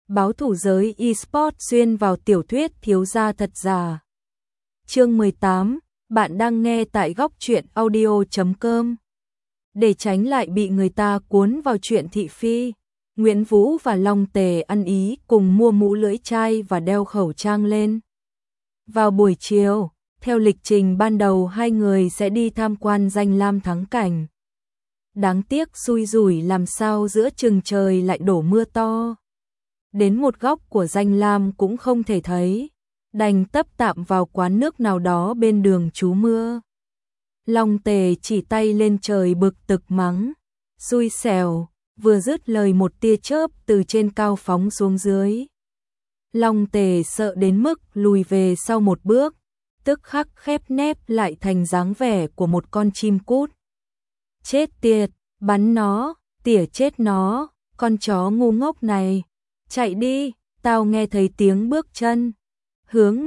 báo thủ giới eSports xuyên vào tiểu thuyết thiếu gia thật giả. Chương 18, bạn đang nghe tại góc truyện audio.com. Để tránh lại bị người ta cuốn vào chuyện thị phi, Nguyễn Vũ và Long Tề ăn ý cùng mua mũ lưỡi chai và đeo khẩu trang lên. Vào buổi chiều, theo lịch trình ban đầu hai người sẽ đi tham quan danh lam thắng cảnh. Đáng tiếc xui rủi làm sao giữa chừng trời lại đổ mưa to. Đến một góc của danh lam cũng không thể thấy, đành tấp tạm vào quán nước nào đó bên đường trú mưa. Long Tề chỉ tay lên trời bực tức mắng, xui xẻo, vừa dứt lời một tia chớp từ trên cao phóng xuống dưới. Long Tề sợ đến mức lùi về sau một bước, tức khắc khép nép lại thành dáng vẻ của một con chim cút. Chết tiệt, bắn nó, tỉa chết nó, con chó ngu ngốc này. Chạy đi, tao nghe thấy tiếng bước chân. Hướng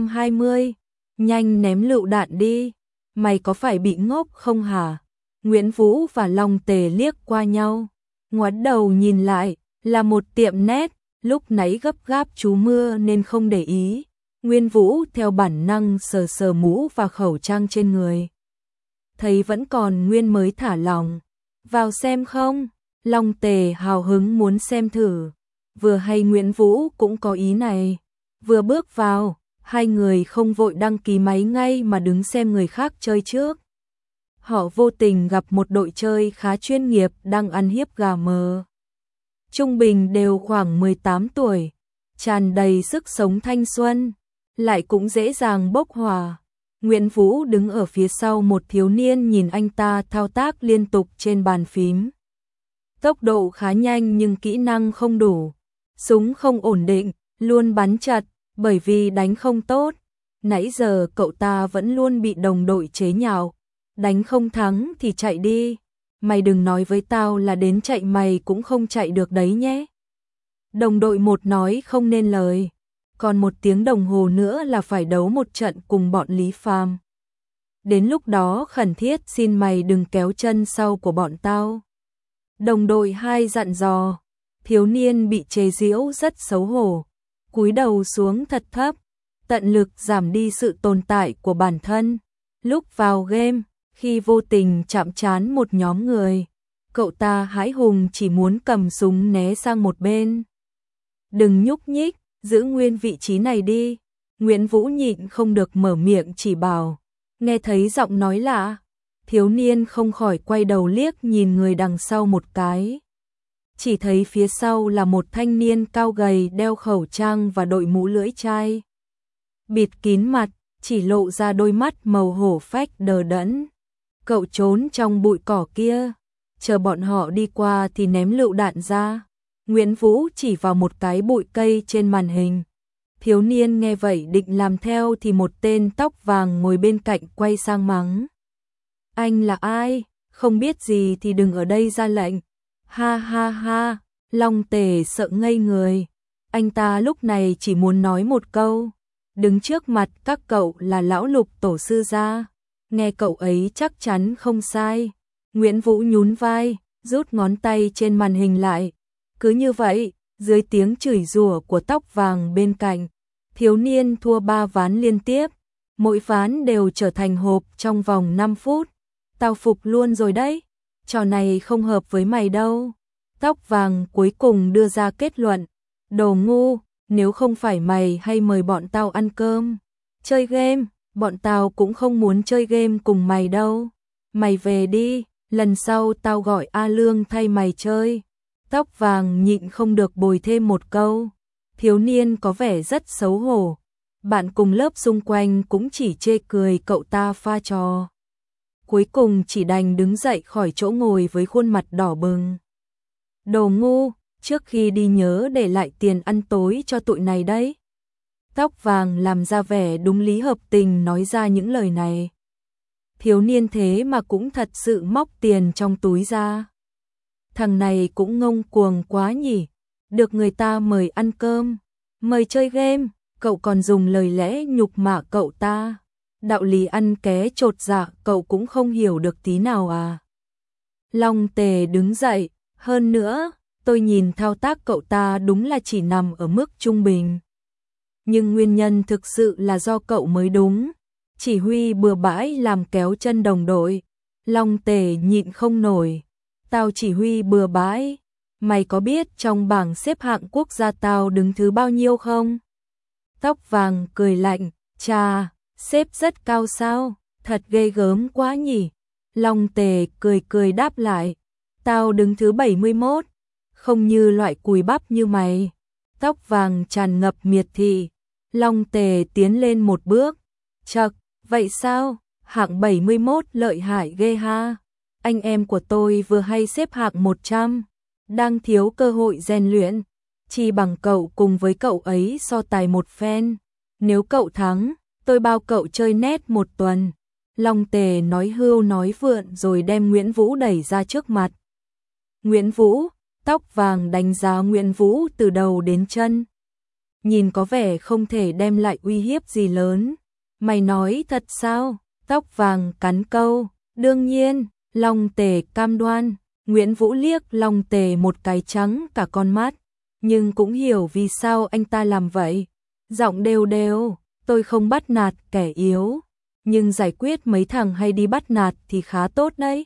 120, nhanh ném lựu đạn đi. Mày có phải bị ngốc không hả? Nguyễn Vũ và Long Tề liếc qua nhau, ngoái đầu nhìn lại, là một tiệm nét, lúc nãy gấp gáp trú mưa nên không để ý. Nguyễn Vũ theo bản năng sờ sờ mũ và khẩu trang trên người. Thấy vẫn còn nguyên mới thả lòng. Vào xem không? Long Tề hào hứng muốn xem thử. Vừa hay Nguyễn Vũ cũng có ý này. Vừa bước vào, hai người không vội đăng ký máy ngay mà đứng xem người khác chơi trước. Họ vô tình gặp một đội chơi khá chuyên nghiệp đang ăn hiếp gà mờ. Trung bình đều khoảng 18 tuổi, tràn đầy sức sống thanh xuân, lại cũng dễ dàng bốc hỏa. Nguyễn Vũ đứng ở phía sau một thiếu niên nhìn anh ta thao tác liên tục trên bàn phím. Tốc độ khá nhanh nhưng kỹ năng không đủ, súng không ổn định, luôn bắn chật, bởi vì đánh không tốt. Nãy giờ cậu ta vẫn luôn bị đồng đội chế nhạo, đánh không thắng thì chạy đi. Mày đừng nói với tao là đến chạy mày cũng không chạy được đấy nhé. Đồng đội một nói không nên lời. Còn 1 tiếng đồng hồ nữa là phải đấu một trận cùng bọn Lý Phàm. Đến lúc đó khẩn thiết xin mày đừng kéo chân sau của bọn tao. Đồng đội 2 dặn dò. Thiếu niên bị chế giễu rất xấu hổ, cúi đầu xuống thật thấp, tận lực giảm đi sự tồn tại của bản thân. Lúc vào game, khi vô tình chạm trán một nhóm người, cậu ta hãi hùng chỉ muốn cầm súng né sang một bên. Đừng nhúc nhích, giữ nguyên vị trí này đi. Nguyễn Vũ nhịn không được mở miệng chỉ bảo. Nghe thấy giọng nói lạ, thiếu niên không khỏi quay đầu liếc nhìn người đằng sau một cái. Chỉ thấy phía sau là một thanh niên cao gầy đeo khẩu trang và đội mũ lưỡi chai. Bịt kín mặt, chỉ lộ ra đôi mắt màu hổ phách đờ đẫn. Cậu trốn trong bụi cỏ kia, chờ bọn họ đi qua thì ném lựu đạn ra. Nguyễn Vũ chỉ vào một cái bụi cây trên màn hình. Thiếu niên nghe vậy định làm theo thì một tên tóc vàng ngồi bên cạnh quay sang mắng. Anh là ai? Không biết gì thì đừng ở đây ra lệnh. Ha ha ha, Long Tề sợ ngây người. Anh ta lúc này chỉ muốn nói một câu. Đứng trước mặt các cậu là lão Lục tổ sư gia. Nghe cậu ấy chắc chắn không sai. Nguyễn Vũ nhún vai, rút ngón tay trên màn hình lại. Cứ như vậy, dưới tiếng chửi rủa của tóc vàng bên cạnh, thiếu niên thua 3 ván liên tiếp. Mỗi ván đều trở thành hộp trong vòng 5 phút. Tao phục luôn rồi đấy. Trò này không hợp với mày đâu. Tóc vàng cuối cùng đưa ra kết luận. Đồ ngu, nếu không phải mày hay mời bọn tao ăn cơm, chơi game, bọn tao cũng không muốn chơi game cùng mày đâu. Mày về đi, lần sau tao gọi A Lương thay mày chơi. Tóc vàng nhịn không được bồi thêm một câu. Thiếu niên có vẻ rất xấu hổ. Bạn cùng lớp xung quanh cũng chỉ chê cười cậu ta pha trò. Cuối cùng chỉ đành đứng dậy khỏi chỗ ngồi với khuôn mặt đỏ bừng. Đồ ngu, trước khi đi nhớ để lại tiền ăn tối cho tụi này đấy. Tóc vàng làm ra vẻ đúng lý hợp tình nói ra những lời này. Thiếu niên thế mà cũng thật sự móc tiền trong túi ra. Thằng này cũng ngông cuồng quá nhỉ. Được người ta mời ăn cơm, mời chơi game, cậu còn dùng lời lẽ nhục mạ cậu ta. Đạo lý ăn ké chột dạ cậu cũng không hiểu được tí nào à. Long Tề đứng dậy, hơn nữa, tôi nhìn thao tác cậu ta đúng là chỉ nằm ở mức trung bình. Nhưng nguyên nhân thực sự là do cậu mới đúng. Chỉ huy bừa bãi làm kéo chân đồng đội. Long Tề nhịn không nổi. Tao chỉ huy bừa bãi. Mày có biết trong bảng xếp hạng quốc gia tao đứng thứ bao nhiêu không? Tóc vàng cười lạnh. Chà, xếp rất cao sao? Thật ghê gớm quá nhỉ? Long Tề cười cười đáp lại. Tao đứng thứ 71. Không như loại cùi bắp như mày. Tóc vàng tràn ngập miệt thị. Long Tề tiến lên một bước. Chậc, vậy sao? Hạng 71 lợi hại ghê ha. Anh em của tôi vừa hay xếp hạng 100. Đang thiếu cơ hội rèn luyện. Chỉ bằng cậu cùng với cậu ấy so tài một phen. Nếu cậu thắng, tôi bao cậu chơi net một tuần. Long Tề nói hưu nói vượn rồi đem Nguyễn Vũ đẩy ra trước mặt. Nguyễn Vũ, tóc vàng đánh giá Nguyễn Vũ từ đầu đến chân. Nhìn có vẻ không thể đem lại uy hiếp gì lớn. Mày nói thật sao? Tóc vàng cắn câu. Đương nhiên, Long Tề cam đoan. Nguyễn Vũ liếc Long Tề một cái trắng cả con mắt. Nhưng cũng hiểu vì sao anh ta làm vậy. Giọng đều đều, tôi không bắt nạt kẻ yếu. Nhưng giải quyết mấy thằng hay đi bắt nạt thì khá tốt đấy.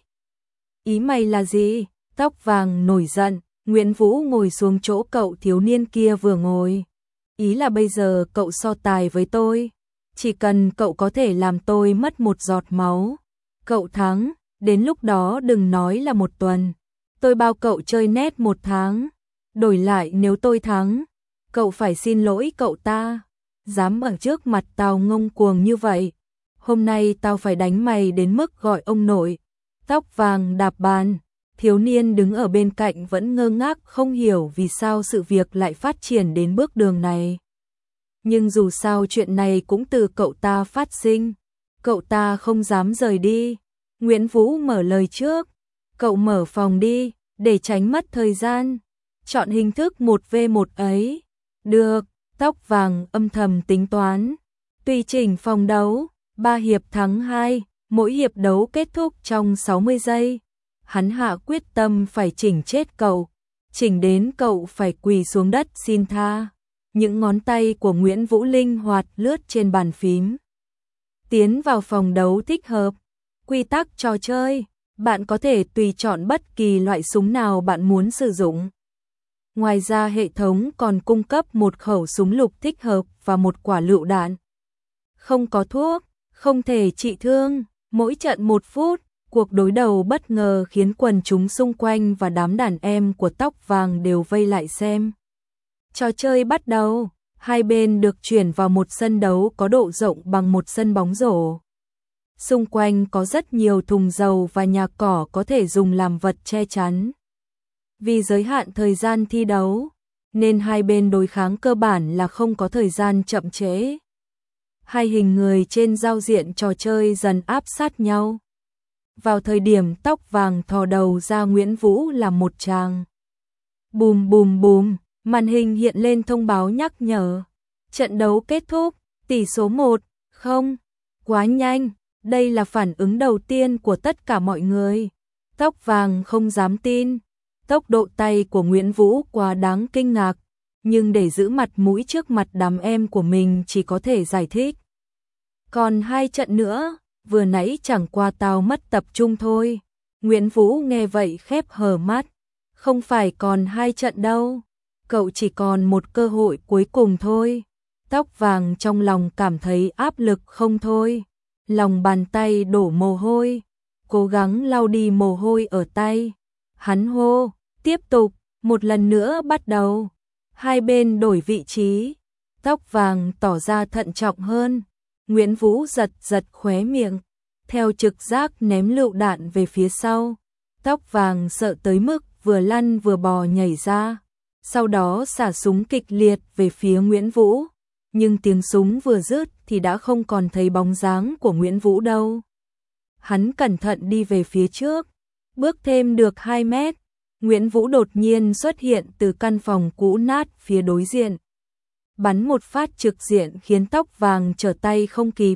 Ý mày là gì? Tóc vàng nổi giận. Nguyễn Vũ ngồi xuống chỗ cậu thiếu niên kia vừa ngồi. Ý là bây giờ cậu so tài với tôi. Chỉ cần cậu có thể làm tôi mất một giọt máu. Cậu thắng, đến lúc đó đừng nói là một tuần. Tôi bao cậu chơi net một tháng. Đổi lại nếu tôi thắng, cậu phải xin lỗi cậu ta. Dám ở trước mặt tao ngông cuồng như vậy. Hôm nay tao phải đánh mày đến mức gọi ông nội. Tóc vàng đạp bàn. Thiếu niên đứng ở bên cạnh vẫn ngơ ngác không hiểu vì sao sự việc lại phát triển đến bước đường này. Nhưng dù sao chuyện này cũng từ cậu ta phát sinh. Cậu ta không dám rời đi. Nguyễn Vũ mở lời trước. Cậu mở phòng đi, để tránh mất thời gian. Chọn hình thức 1v1 ấy. Được, tóc vàng âm thầm tính toán. Tùy chỉnh phòng đấu, 3 hiệp thắng 2, mỗi hiệp đấu kết thúc trong 60 giây. Hắn hạ quyết tâm phải chỉnh chết cậu. Chỉnh đến cậu phải quỳ xuống đất xin tha. Những ngón tay của Nguyễn Vũ linh hoạt lướt trên bàn phím. Tiến vào phòng đấu thích hợp. Quy tắc trò chơi. Bạn có thể tùy chọn bất kỳ loại súng nào bạn muốn sử dụng. Ngoài ra hệ thống còn cung cấp một khẩu súng lục thích hợp và một quả lựu đạn. Không có thuốc, không thể trị thương. Mỗi trận 1 phút. Cuộc đối đầu bất ngờ khiến quần chúng xung quanh và đám đàn em của tóc vàng đều vây lại xem. Trò chơi bắt đầu, hai bên được chuyển vào một sân đấu có độ rộng bằng một sân bóng rổ. Xung quanh có rất nhiều thùng dầu và nhà cỏ có thể dùng làm vật che chắn. Vì giới hạn thời gian thi đấu, nên hai bên đối kháng cơ bản là không có thời gian chậm trễ. Hai hình người trên giao diện trò chơi dần áp sát nhau. Vào thời điểm tóc vàng thò đầu ra, Nguyễn Vũ làm một tràng. Bùm bùm bùm, màn hình hiện lên thông báo nhắc nhở. Trận đấu kết thúc, tỷ số 1-0. Quá nhanh, đây là phản ứng đầu tiên của tất cả mọi người. Tóc vàng không dám tin. Tốc độ tay của Nguyễn Vũ quá đáng kinh ngạc. Nhưng để giữ mặt mũi trước mặt đám em của mình chỉ có thể giải thích. Còn 2 trận nữa. Vừa nãy chẳng qua tao mất tập trung thôi. Nguyễn Vũ nghe vậy khép hờ mắt. Không phải còn 2 trận đâu. Cậu chỉ còn một cơ hội cuối cùng thôi. Tóc vàng trong lòng cảm thấy áp lực không thôi. Lòng bàn tay đổ mồ hôi. Cố gắng lau đi mồ hôi ở tay. Hắn hô, tiếp tục, một lần nữa bắt đầu. Hai bên đổi vị trí. Tóc vàng tỏ ra thận trọng hơn. Nguyễn Vũ giật giật khóe miệng, theo trực giác ném lựu đạn về phía sau. Tóc vàng sợ tới mức vừa lăn vừa bò nhảy ra, sau đó xả súng kịch liệt về phía Nguyễn Vũ. Nhưng tiếng súng vừa dứt thì đã không còn thấy bóng dáng của Nguyễn Vũ đâu. Hắn cẩn thận đi về phía trước, bước thêm được 2 mét. Nguyễn Vũ đột nhiên xuất hiện từ căn phòng cũ nát phía đối diện. Bắn một phát trực diện khiến tóc vàng trở tay không kịp.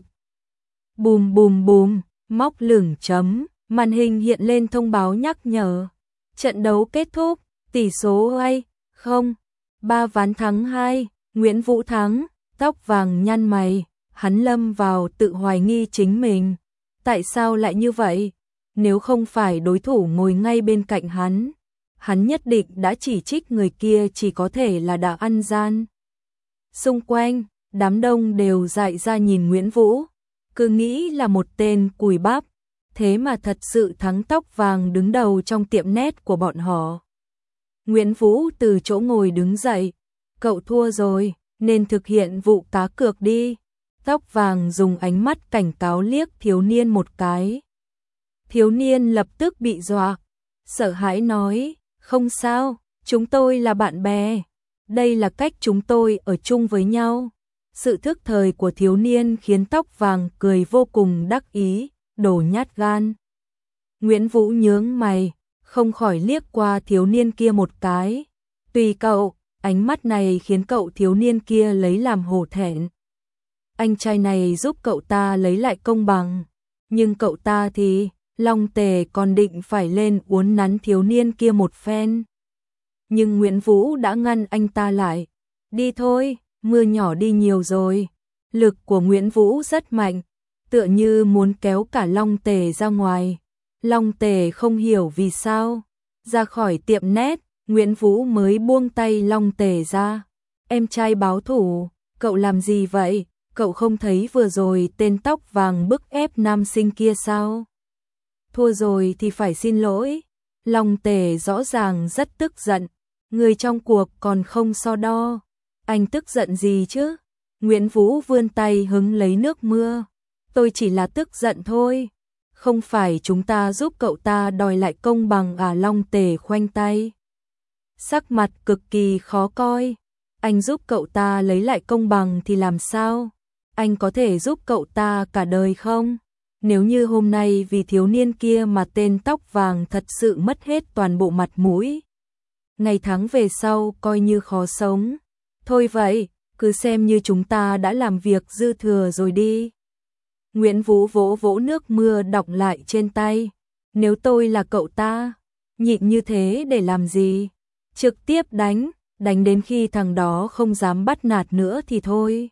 Bùm bùm bùm, móc lửng chấm, màn hình hiện lên thông báo nhắc nhở. Trận đấu kết thúc, Tỷ số ai? Không. 3 ván thắng 2, Nguyễn Vũ thắng. Tóc vàng nhăn mày, hắn lâm vào tự hoài nghi chính mình. Tại sao lại như vậy? Nếu không phải đối thủ ngồi ngay bên cạnh hắn nhất định đã chỉ trích người kia chỉ có thể là đã ăn gian. Xung quanh, đám đông đều dại ra nhìn Nguyễn Vũ, cứ nghĩ là một tên cùi bắp, thế mà thật sự thắng tóc vàng đứng đầu trong tiệm net của bọn họ. Nguyễn Vũ từ chỗ ngồi đứng dậy, cậu thua rồi, nên thực hiện vụ cá cược đi. Tóc vàng dùng ánh mắt cảnh cáo liếc thiếu niên một cái. Thiếu niên lập tức bị dọa, sợ hãi nói, không sao, chúng tôi là bạn bè. Đây là cách chúng tôi ở chung với nhau. Sự thức thời của thiếu niên khiến tóc vàng cười vô cùng đắc ý, đồ nhát gan. Nguyễn Vũ nhướng mày, không khỏi liếc qua thiếu niên kia một cái. Tùy cậu, ánh mắt này khiến cậu thiếu niên kia lấy làm hổ thẹn. Anh trai này giúp cậu ta lấy lại công bằng, nhưng cậu ta thì, Long Tề còn định phải lên uốn nắn thiếu niên kia một phen. Nhưng Nguyễn Vũ đã ngăn anh ta lại. Đi thôi, mưa nhỏ đi nhiều rồi. Lực của Nguyễn Vũ rất mạnh, tựa như muốn kéo cả Long Tề ra ngoài. Long Tề không hiểu vì sao. Ra khỏi tiệm net, Nguyễn Vũ mới buông tay Long Tề ra. Em trai báo thủ, cậu làm gì vậy? Cậu không thấy vừa rồi tên tóc vàng bức ép nam sinh kia sao? Thua rồi thì phải xin lỗi. Long Tề rõ ràng rất tức giận. Người trong cuộc còn không so đo. Anh tức giận gì chứ? Nguyễn Vũ vươn tay hứng lấy nước mưa. Tôi chỉ là tức giận thôi. Không phải chúng ta giúp cậu ta đòi lại công bằng à? Long Tề khoanh tay. Sắc mặt cực kỳ khó coi. Anh giúp cậu ta lấy lại công bằng thì làm sao? Anh có thể giúp cậu ta cả đời không? Nếu như hôm nay vì thiếu niên kia mà tên tóc vàng thật sự mất hết toàn bộ mặt mũi, ngày tháng về sau coi như khó sống. Thôi vậy, cứ xem như chúng ta đã làm việc dư thừa rồi đi. Nguyễn Vũ vỗ vỗ nước mưa đọng lại trên tay. Nếu tôi là cậu ta, nhịn như thế để làm gì? Trực tiếp đánh đến khi thằng đó không dám bắt nạt nữa thì thôi.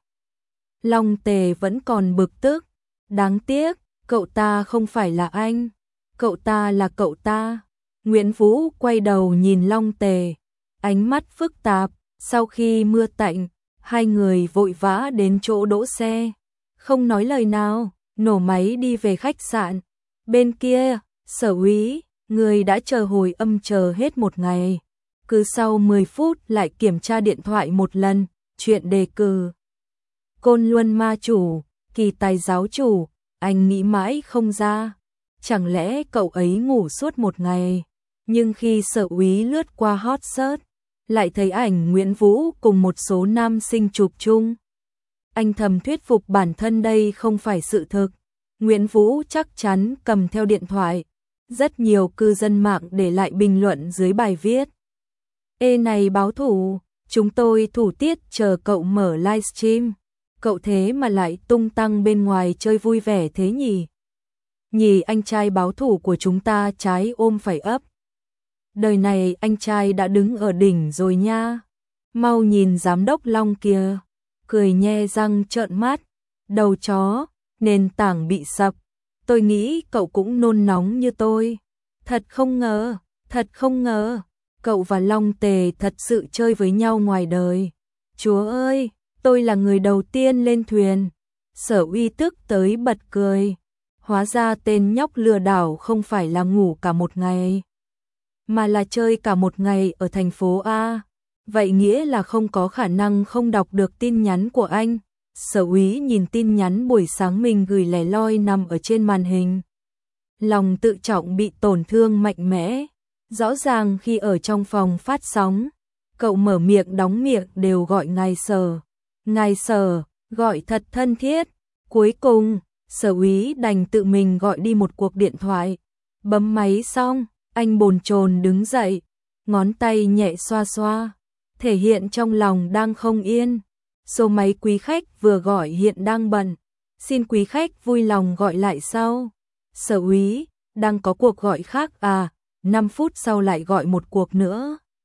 Long Tề vẫn còn bực tức. Đáng tiếc, cậu ta không phải là anh. Cậu ta là cậu ta. Nguyễn Vũ quay đầu nhìn Long Tề, ánh mắt phức tạp. Sau khi mưa tạnh, hai người vội vã đến chỗ đỗ xe, không nói lời nào, nổ máy đi về khách sạn. Bên kia, Sở úy, người đã chờ hồi âm chờ hết một ngày. Cứ sau 10 phút lại kiểm tra điện thoại một lần, chuyện đề cử Côn Luân ma chủ, Kỳ Tài giáo chủ, anh nghĩ mãi không ra. Chẳng lẽ cậu ấy ngủ suốt một ngày? Nhưng khi Sở úy lướt qua hot search, lại thấy ảnh Nguyễn Vũ cùng một số nam sinh chụp chung. Anh thầm thuyết phục bản thân đây không phải sự thực. Nguyễn Vũ chắc chắn cầm theo điện thoại. Rất nhiều cư dân mạng để lại bình luận dưới bài viết. Ê này báo thủ, chúng tôi thủ tiết chờ cậu mở livestream. Cậu thế mà lại tung tăng bên ngoài chơi vui vẻ thế nhỉ? Nhì anh trai báo thủ của chúng ta trái ôm phải ấp. Đời này anh trai đã đứng ở đỉnh rồi nha. Mau nhìn giám đốc Long kìa, cười nhe răng trợn mắt. Đầu chó, nền tảng bị sập. Tôi nghĩ cậu cũng nôn nóng như tôi. Thật không ngờ, cậu và Long Tề thật sự chơi với nhau ngoài đời. Chúa ơi, tôi là người đầu tiên lên thuyền. Sở uy tức tới bật cười. Hóa ra tên nhóc lừa đảo không phải là ngủ cả một ngày, mà là chơi cả một ngày ở thành phố A. Vậy nghĩa là không có khả năng không đọc được tin nhắn của anh. Sở úy nhìn tin nhắn buổi sáng mình gửi lẻ loi nằm ở trên màn hình. Lòng tự trọng bị tổn thương mạnh mẽ. Rõ ràng khi ở trong phòng phát sóng, cậu mở miệng đóng miệng đều gọi ngài Sở. Ngài Sở, gọi thật thân thiết. Cuối cùng, Sở úy đành tự mình gọi đi một cuộc điện thoại. Bấm máy xong, anh bồn chồn đứng dậy, ngón tay nhẹ xoa xoa, thể hiện trong lòng đang không yên. Số máy quý khách vừa gọi hiện đang bận, xin quý khách vui lòng gọi lại sau. Sở úy, đang có cuộc gọi khác à? 5 phút sau lại gọi một cuộc nữa.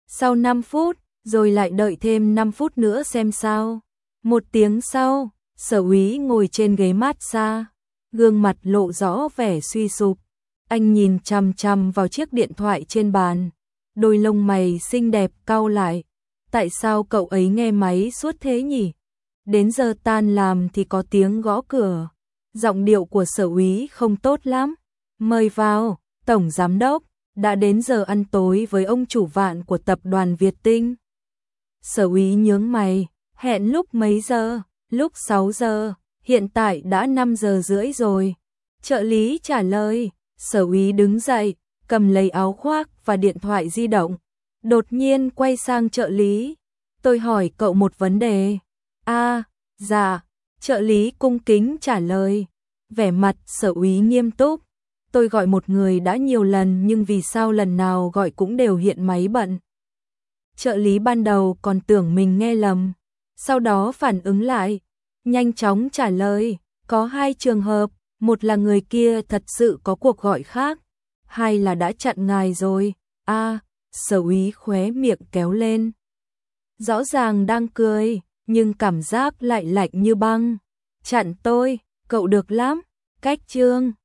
Sau 5 phút, rồi lại đợi thêm 5 phút nữa xem sao. 1 tiếng sau, Sở Úy ngồi trên ghế massage, gương mặt lộ rõ vẻ suy sụp. Anh nhìn chằm chằm vào chiếc điện thoại trên bàn, đôi lông mày xinh đẹp cau lại. Tại sao cậu ấy nghe máy suốt thế nhỉ? Đến giờ tan làm thì có tiếng gõ cửa. Giọng điệu của Sở Úy không tốt lắm. Mời vào, Tổng Giám đốc, đã đến giờ ăn tối với ông chủ vạn của tập đoàn Việt Tinh. Sở Úy nhướng mày, hẹn lúc mấy giờ? Lúc 6 giờ, hiện tại đã 5 giờ rưỡi rồi. Trợ lý trả lời. Sở Úy đứng dậy, cầm lấy áo khoác và điện thoại di động. Đột nhiên quay sang trợ lý. Tôi hỏi cậu một vấn đề. Dạ. Trợ lý cung kính trả lời. Vẻ mặt Sở Úy nghiêm túc. Tôi gọi một người đã nhiều lần nhưng vì sao lần nào gọi cũng đều hiện máy bận. Trợ lý ban đầu còn tưởng mình nghe lầm, sau đó phản ứng lại, nhanh chóng trả lời, có 2 trường hợp, một là người kia thật sự có cuộc gọi khác, 2 là đã chặn ngài rồi. Sở Úy khóe miệng kéo lên. Rõ ràng đang cười, nhưng cảm giác lại lạnh như băng. Chặn tôi, cậu được lắm, cách chương.